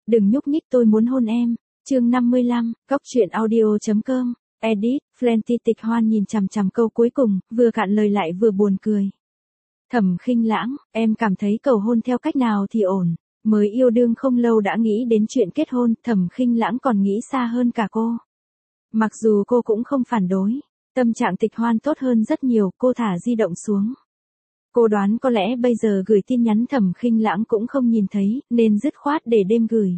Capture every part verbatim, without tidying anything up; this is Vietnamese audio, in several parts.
Đừng nhúc nhích tôi muốn hôn em. Chương năm mươi lăm, góc truyện audio.com, edit, Plenty. Tịch Hoan nhìn chằm chằm câu cuối cùng, vừa cạn lời lại vừa buồn cười. Thẩm Khinh Lãng, em cảm thấy cầu hôn theo cách nào thì ổn. Mới yêu đương không lâu đã nghĩ đến chuyện kết hôn, Thẩm Khinh Lãng còn nghĩ xa hơn cả cô. Mặc dù cô cũng không phản đối, tâm trạng Tịch Hoan tốt hơn rất nhiều, cô thả di động xuống. Cô đoán có lẽ bây giờ gửi tin nhắn Thẩm Khinh Lãng cũng không nhìn thấy, nên dứt khoát để đêm gửi.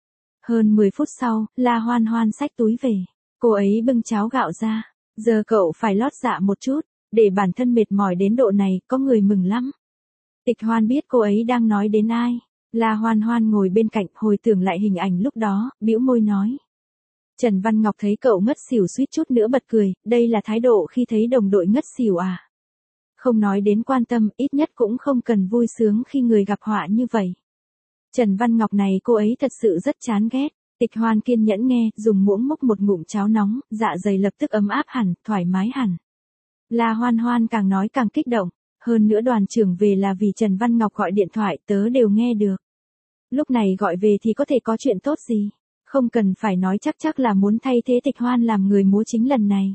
Hơn mười phút sau, La Hoan Hoan xách túi về. Cô ấy bưng cháo gạo ra. Giờ cậu phải lót dạ một chút, để bản thân mệt mỏi đến độ này, có người mừng lắm. Tịch Hoan biết cô ấy đang nói đến ai. La Hoan Hoan ngồi bên cạnh, hồi tưởng lại hình ảnh lúc đó, bĩu môi nói. Trần Văn Ngọc thấy cậu ngất xỉu suýt chút nữa bật cười, đây là thái độ khi thấy đồng đội ngất xỉu à? Không nói đến quan tâm, ít nhất cũng không cần vui sướng khi người gặp họa như vậy. Trần Văn Ngọc này cô ấy thật sự rất chán ghét. Tịch Hoan kiên nhẫn nghe, dùng muỗng múc một ngụm cháo nóng, dạ dày lập tức ấm áp hẳn, thoải mái hẳn. La Hoan Hoan càng nói càng kích động, hơn nữa đoàn trưởng về là vì Trần Văn Ngọc gọi điện thoại, tớ đều nghe được. Lúc này gọi về thì có thể có chuyện tốt gì, không cần phải nói chắc chắc là muốn thay thế Tịch Hoan làm người múa chính lần này.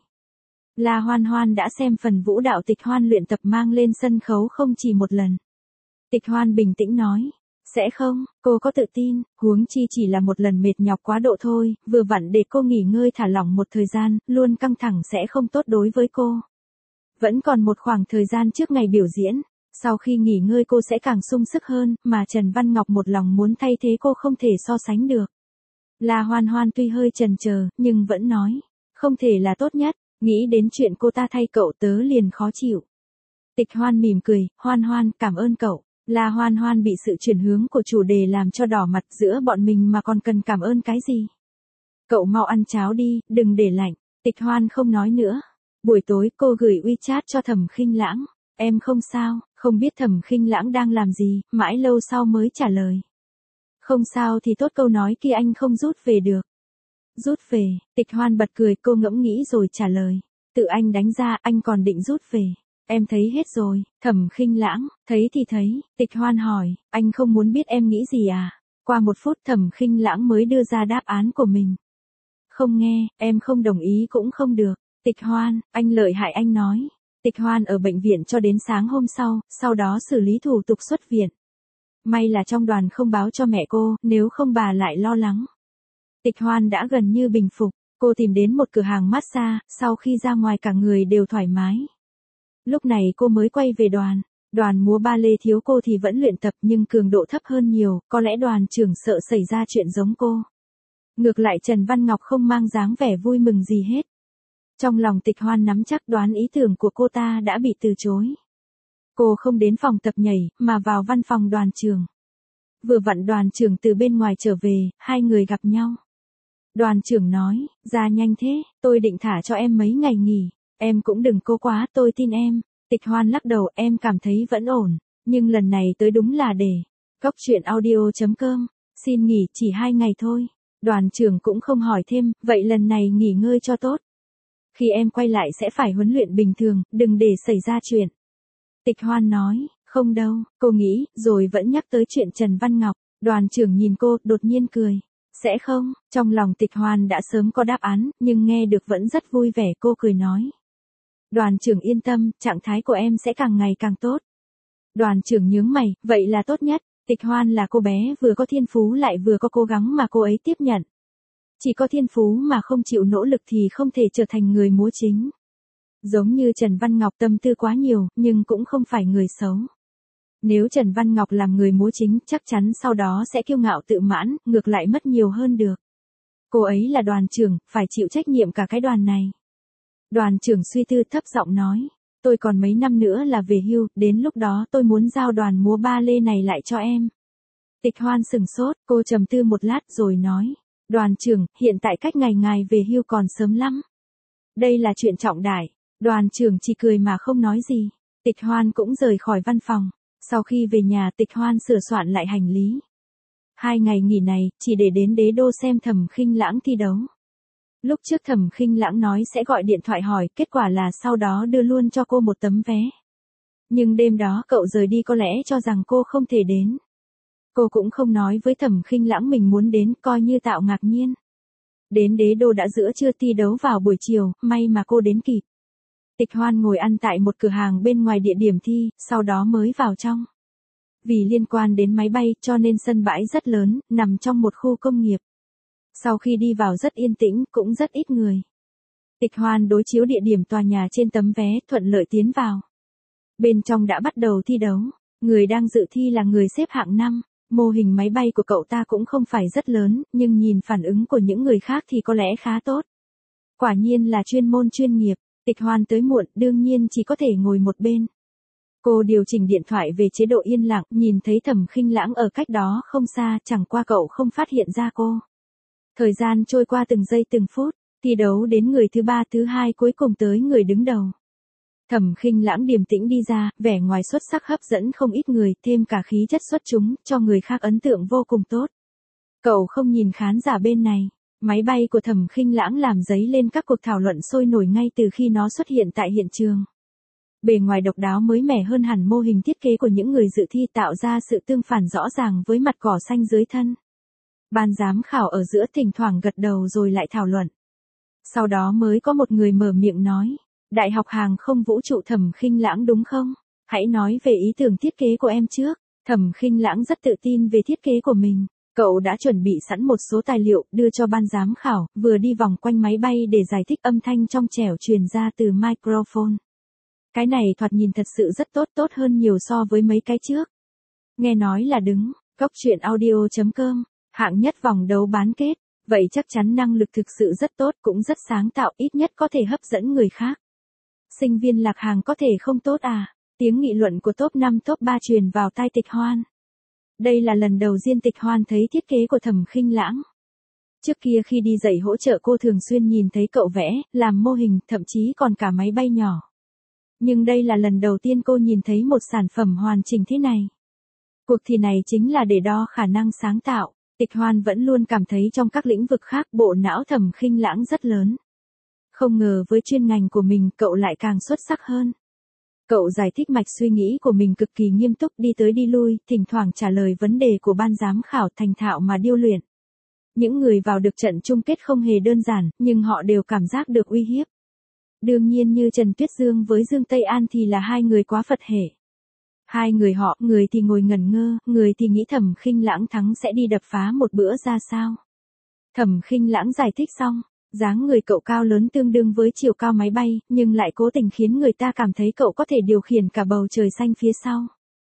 La Hoan Hoan đã xem phần vũ đạo Tịch Hoan luyện tập mang lên sân khấu không chỉ một lần. Tịch Hoan bình tĩnh nói. Sẽ không, cô có tự tin, huống chi chỉ là một lần mệt nhọc quá độ thôi, vừa vặn để cô nghỉ ngơi thả lỏng một thời gian, luôn căng thẳng sẽ không tốt đối với cô. Vẫn còn một khoảng thời gian trước ngày biểu diễn, sau khi nghỉ ngơi cô sẽ càng sung sức hơn, mà Trần Văn Ngọc một lòng muốn thay thế cô không thể so sánh được. La Hoan Hoan tuy hơi chần chờ, nhưng vẫn nói, không thể là tốt nhất, nghĩ đến chuyện cô ta thay cậu tớ liền khó chịu. Tịch Hoan mỉm cười, Hoan Hoan cảm ơn cậu. La Hoan Hoan bị sự chuyển hướng của chủ đề làm cho đỏ mặt, giữa bọn mình mà còn cần cảm ơn cái gì. Cậu mau ăn cháo đi, đừng để lạnh. Tịch Hoan không nói nữa. Buổi tối cô gửi WeChat cho Thẩm Khinh Lãng. Em không sao, không biết Thẩm Khinh Lãng đang làm gì, mãi lâu sau mới trả lời. Không sao thì tốt, câu nói kia anh không rút về được. Rút về, Tịch Hoan bật cười, cô ngẫm nghĩ rồi trả lời. Tự anh đánh ra, anh còn định rút về. Em thấy hết rồi. Thẩm Khinh Lãng, thấy thì thấy. Tịch Hoan hỏi, anh không muốn biết em nghĩ gì à? Qua một phút Thẩm Khinh Lãng mới đưa ra đáp án của mình. Không nghe, em không đồng ý cũng không được. Tịch Hoan, anh lợi hại anh nói. Tịch Hoan ở bệnh viện cho đến sáng hôm sau, sau đó xử lý thủ tục xuất viện. May là trong đoàn không báo cho mẹ cô, nếu không bà lại lo lắng. Tịch Hoan đã gần như bình phục, cô tìm đến một cửa hàng massage, sau khi ra ngoài cả người đều thoải mái. Lúc này cô mới quay về đoàn. Đoàn múa ba lê thiếu cô thì vẫn luyện tập nhưng cường độ thấp hơn nhiều, có lẽ đoàn trưởng sợ xảy ra chuyện giống cô. Ngược lại Trần Văn Ngọc không mang dáng vẻ vui mừng gì hết. Trong lòng Tịch Hoan nắm chắc đoán ý tưởng của cô ta đã bị từ chối. Cô không đến phòng tập nhảy, mà vào văn phòng đoàn trưởng. Vừa vặn đoàn trưởng từ bên ngoài trở về, hai người gặp nhau. Đoàn trưởng nói, ra nhanh thế, tôi định thả cho em mấy ngày nghỉ. Em cũng đừng cố quá, tôi tin em. Tịch Hoan lắc đầu, em cảm thấy vẫn ổn. Nhưng lần này tới đúng là để. Góc truyện audio.com, xin nghỉ chỉ hai ngày thôi. Đoàn trưởng cũng không hỏi thêm, vậy lần này nghỉ ngơi cho tốt. Khi em quay lại sẽ phải huấn luyện bình thường, đừng để xảy ra chuyện. Tịch Hoan nói, không đâu, cô nghĩ, rồi vẫn nhắc tới chuyện Trần Văn Ngọc. Đoàn trưởng nhìn cô, đột nhiên cười. Sẽ không, trong lòng Tịch Hoan đã sớm có đáp án, nhưng nghe được vẫn rất vui vẻ, cô cười nói. Đoàn trưởng yên tâm, trạng thái của em sẽ càng ngày càng tốt. Đoàn trưởng nhướng mày, vậy là tốt nhất. Tịch Hoan là cô bé vừa có thiên phú lại vừa có cố gắng mà cô ấy tiếp nhận. Chỉ có thiên phú mà không chịu nỗ lực thì không thể trở thành người múa chính. Giống như Trần Văn Ngọc tâm tư quá nhiều, nhưng cũng không phải người xấu. Nếu Trần Văn Ngọc làm người múa chính, chắc chắn sau đó sẽ kiêu ngạo tự mãn, ngược lại mất nhiều hơn được. Cô ấy là đoàn trưởng, phải chịu trách nhiệm cả cái đoàn này. Đoàn trưởng suy tư thấp giọng nói, tôi còn mấy năm nữa là về hưu, đến lúc đó tôi muốn giao đoàn múa ba lê này lại cho em. Tịch Hoan sừng sốt, cô trầm tư một lát rồi nói, đoàn trưởng, hiện tại cách ngày ngài về hưu còn sớm lắm. Đây là chuyện trọng đại. Đoàn trưởng chỉ cười mà không nói gì. Tịch Hoan cũng rời khỏi văn phòng. Sau khi về nhà Tịch Hoan sửa soạn lại hành lý. Hai ngày nghỉ này, chỉ để đến Đế Đô xem Thẩm Khinh Lãng thi đấu. Lúc trước Thẩm Khinh Lãng nói sẽ gọi điện thoại hỏi, kết quả là sau đó đưa luôn cho cô một tấm vé. Nhưng đêm đó cậu rời đi có lẽ cho rằng cô không thể đến. Cô cũng không nói với Thẩm Khinh Lãng mình muốn đến, coi như tạo ngạc nhiên. Đến đế đô đã giữa trưa, thi đấu vào buổi chiều, may mà cô đến kịp. Tịch Hoan ngồi ăn tại một cửa hàng bên ngoài địa điểm thi, sau đó mới vào trong. Vì liên quan đến máy bay cho nên sân bãi rất lớn, nằm trong một khu công nghiệp. Sau khi đi vào rất yên tĩnh, cũng rất ít người. Tịch Hoan đối chiếu địa điểm tòa nhà trên tấm vé, thuận lợi tiến vào. Bên trong đã bắt đầu thi đấu, người đang dự thi là người xếp hạng năm. Mô hình máy bay của cậu ta cũng không phải rất lớn, nhưng nhìn phản ứng của những người khác thì có lẽ khá tốt. Quả nhiên là chuyên môn chuyên nghiệp. Tịch Hoan tới muộn, đương nhiên chỉ có thể ngồi một bên. Cô điều chỉnh điện thoại về chế độ yên lặng, nhìn thấy Thẩm Khinh Lãng ở cách đó không xa, chẳng qua cậu không phát hiện ra cô. Thời gian trôi qua từng giây từng phút, thi đấu đến người thứ ba thứ hai, cuối cùng tới người đứng đầu. Thẩm Khinh Lãng điềm tĩnh đi ra, vẻ ngoài xuất sắc hấp dẫn không ít người, thêm cả khí chất xuất chúng, cho người khác ấn tượng vô cùng tốt. Cậu không nhìn khán giả bên này. Máy bay của Thẩm Khinh Lãng làm dấy lên các cuộc thảo luận sôi nổi ngay từ khi nó xuất hiện tại hiện trường. Bề ngoài độc đáo mới mẻ hơn hẳn mô hình thiết kế của những người dự thi, tạo ra sự tương phản rõ ràng với mặt cỏ xanh dưới thân. Ban giám khảo ở giữa thỉnh thoảng gật đầu rồi lại thảo luận. Sau đó mới có một người mở miệng nói, Đại học Hàng không Vũ trụ Thẩm Khinh Lãng đúng không? Hãy nói về ý tưởng thiết kế của em trước. Thẩm Khinh Lãng rất tự tin về thiết kế của mình. Cậu đã chuẩn bị sẵn một số tài liệu đưa cho ban giám khảo, vừa đi vòng quanh máy bay để giải thích âm thanh trong trẻo truyền ra từ microphone. Cái này thoạt nhìn thật sự rất tốt, tốt hơn nhiều so với mấy cái trước. Nghe nói là đứng, Cóc Truyện Audio chấm com, hạng nhất vòng đấu bán kết, vậy chắc chắn năng lực thực sự rất tốt, cũng rất sáng tạo, ít nhất có thể hấp dẫn người khác. Sinh viên Lạc Hàng có thể không tốt à? Tiếng nghị luận của top năm top ba truyền vào tai Tịch Hoan. Đây là lần đầu tiên Tịch Hoan thấy thiết kế của Thẩm Khinh Lãng. Trước kia khi đi dạy hỗ trợ cô thường xuyên nhìn thấy cậu vẽ, làm mô hình, thậm chí còn cả máy bay nhỏ. Nhưng đây là lần đầu tiên cô nhìn thấy một sản phẩm hoàn chỉnh thế này. Cuộc thi này chính là để đo khả năng sáng tạo. Tịch Hoan vẫn luôn cảm thấy trong các lĩnh vực khác bộ não Thẩm Khinh Lãng rất lớn. Không ngờ với chuyên ngành của mình cậu lại càng xuất sắc hơn. Cậu giải thích mạch suy nghĩ của mình cực kỳ nghiêm túc, đi tới đi lui, thỉnh thoảng trả lời vấn đề của ban giám khảo, thành thạo mà điêu luyện. Những người vào được trận chung kết không hề đơn giản, nhưng họ đều cảm giác được uy hiếp. Đương nhiên như Trần Tuyết Dương với Dương Tây An thì là hai người quá Phật hệ. Hai người họ, người thì ngồi ngẩn ngơ, người thì nghĩ Thẩm Khinh Lãng thắng sẽ đi đập phá một bữa ra sao. Thẩm Khinh Lãng giải thích xong, dáng người cậu cao lớn tương đương với chiều cao máy bay, nhưng lại cố tình khiến người ta cảm thấy cậu có thể điều khiển cả bầu trời xanh phía sau.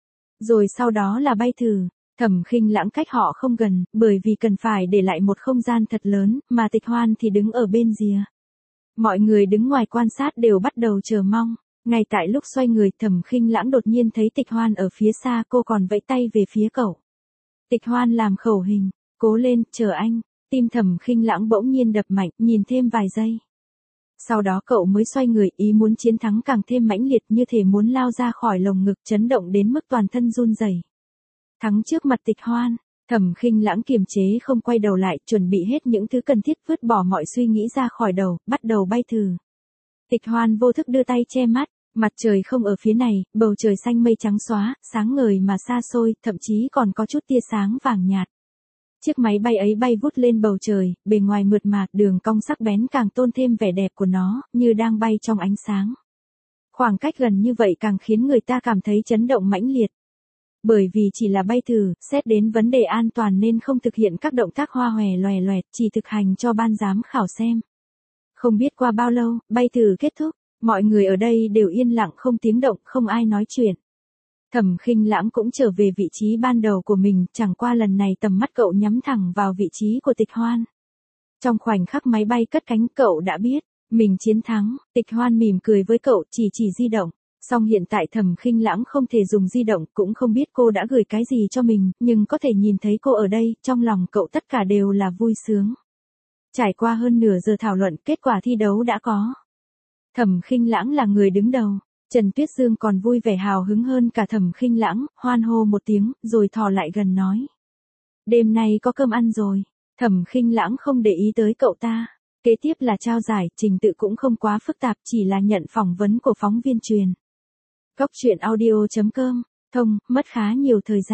Rồi sau đó là bay thử. Thẩm Khinh Lãng cách họ không gần, bởi vì cần phải để lại một không gian thật lớn, mà Tịch Hoan thì đứng ở bên rìa. Mọi người đứng ngoài quan sát đều bắt đầu chờ mong. Ngay tại lúc xoay người, Thẩm Khinh Lãng đột nhiên thấy Tịch Hoan ở phía xa, cô còn vẫy tay về phía cậu. Tịch Hoan làm khẩu hình, cố lên, chờ anh. Tim Thẩm Khinh Lãng bỗng nhiên đập mạnh, nhìn thêm vài giây. Sau đó cậu mới xoay người, ý muốn chiến thắng càng thêm mãnh liệt, như thể muốn lao ra khỏi lồng ngực, chấn động đến mức toàn thân run rẩy. Thắng trước mặt Tịch Hoan, Thẩm Khinh Lãng kiềm chế không quay đầu lại, chuẩn bị hết những thứ cần thiết, vứt bỏ mọi suy nghĩ ra khỏi đầu, bắt đầu bay thử. Tịch Hoan vô thức đưa tay che mắt, mặt trời không ở phía này, bầu trời xanh mây trắng xóa, sáng ngời mà xa xôi, thậm chí còn có chút tia sáng vàng nhạt. Chiếc máy bay ấy bay vút lên bầu trời, bề ngoài mượt mà, đường cong sắc bén càng tôn thêm vẻ đẹp của nó, như đang bay trong ánh sáng. Khoảng cách gần như vậy càng khiến người ta cảm thấy chấn động mãnh liệt. Bởi vì chỉ là bay thử, xét đến vấn đề an toàn nên không thực hiện các động tác hoa hòe loè loẹt, chỉ thực hành cho ban giám khảo xem. Không biết qua bao lâu, bay thử kết thúc, mọi người ở đây đều yên lặng không tiếng động, không ai nói chuyện. Thẩm Khinh Lãng cũng trở về vị trí ban đầu của mình, chẳng qua lần này tầm mắt cậu nhắm thẳng vào vị trí của Tịch Hoan. Trong khoảnh khắc máy bay cất cánh, cậu đã biết, mình chiến thắng. Tịch Hoan mỉm cười với cậu, chỉ chỉ di động. Song hiện tại Thẩm Khinh Lãng không thể dùng di động, cũng không biết cô đã gửi cái gì cho mình, nhưng có thể nhìn thấy cô ở đây, trong lòng cậu tất cả đều là vui sướng. Trải qua hơn nửa giờ thảo luận, kết quả thi đấu đã có. Thẩm Khinh Lãng là người đứng đầu. Trần Tuyết Dương còn vui vẻ hào hứng hơn cả Thẩm Khinh Lãng, hoan hô một tiếng, rồi thò lại gần nói. Đêm nay có cơm ăn rồi. Thẩm Khinh Lãng không để ý tới cậu ta. Kế tiếp là trao giải, trình tự cũng không quá phức tạp, chỉ là nhận phỏng vấn của phóng viên truyền. Cóc Truyện Audio chấm com, thông, mất khá nhiều thời gian.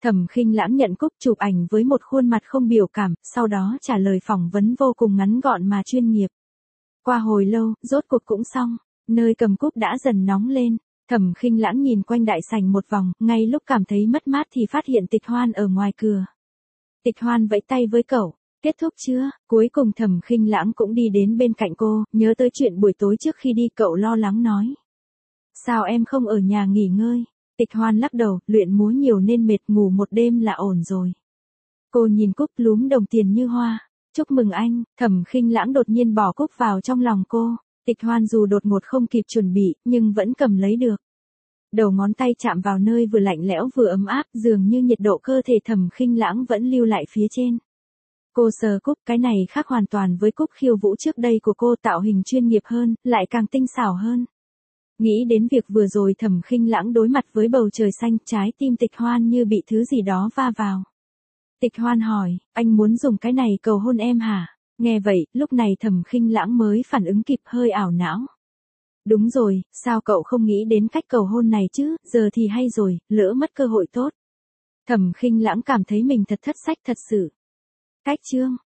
Thẩm Khinh Lãng nhận cúp chụp ảnh với một khuôn mặt không biểu cảm, sau đó trả lời phỏng vấn vô cùng ngắn gọn mà chuyên nghiệp. Qua hồi lâu, rốt cuộc cũng xong, nơi cầm cúp đã dần nóng lên. Thẩm Khinh Lãng nhìn quanh đại sảnh một vòng, ngay lúc cảm thấy mất mát thì phát hiện Tịch Hoan ở ngoài cửa. Tịch Hoan vẫy tay với cậu, kết thúc chưa? Cuối cùng Thẩm Khinh Lãng cũng đi đến bên cạnh cô, nhớ tới chuyện buổi tối trước khi đi cậu lo lắng nói. Sao em không ở nhà nghỉ ngơi? Tịch Hoan lắc đầu, luyện múa nhiều nên mệt, ngủ một đêm là ổn rồi. Cô nhìn cúp lúm đồng tiền như hoa. Chúc mừng anh. Thẩm Khinh Lãng đột nhiên bỏ cúp vào trong lòng cô. Tịch Hoan dù đột ngột không kịp chuẩn bị, nhưng vẫn cầm lấy được. Đầu ngón tay chạm vào nơi vừa lạnh lẽo vừa ấm áp, dường như nhiệt độ cơ thể Thẩm Khinh Lãng vẫn lưu lại phía trên. Cô sờ cúp, cái này khác hoàn toàn với cúp khiêu vũ trước đây của cô, tạo hình chuyên nghiệp hơn, lại càng tinh xảo hơn. Nghĩ đến việc vừa rồi Thẩm Khinh Lãng đối mặt với bầu trời xanh, trái tim Tịch Hoan như bị thứ gì đó va vào. Tịch Hoan hỏi, anh muốn dùng cái này cầu hôn em hả? Nghe vậy, lúc này Thẩm Khinh Lãng mới phản ứng kịp, hơi ảo não. Đúng rồi, sao cậu không nghĩ đến cách cầu hôn này chứ, giờ thì hay rồi, lỡ mất cơ hội tốt. Thẩm Khinh Lãng cảm thấy mình thật thất sách thật sự. Cách chương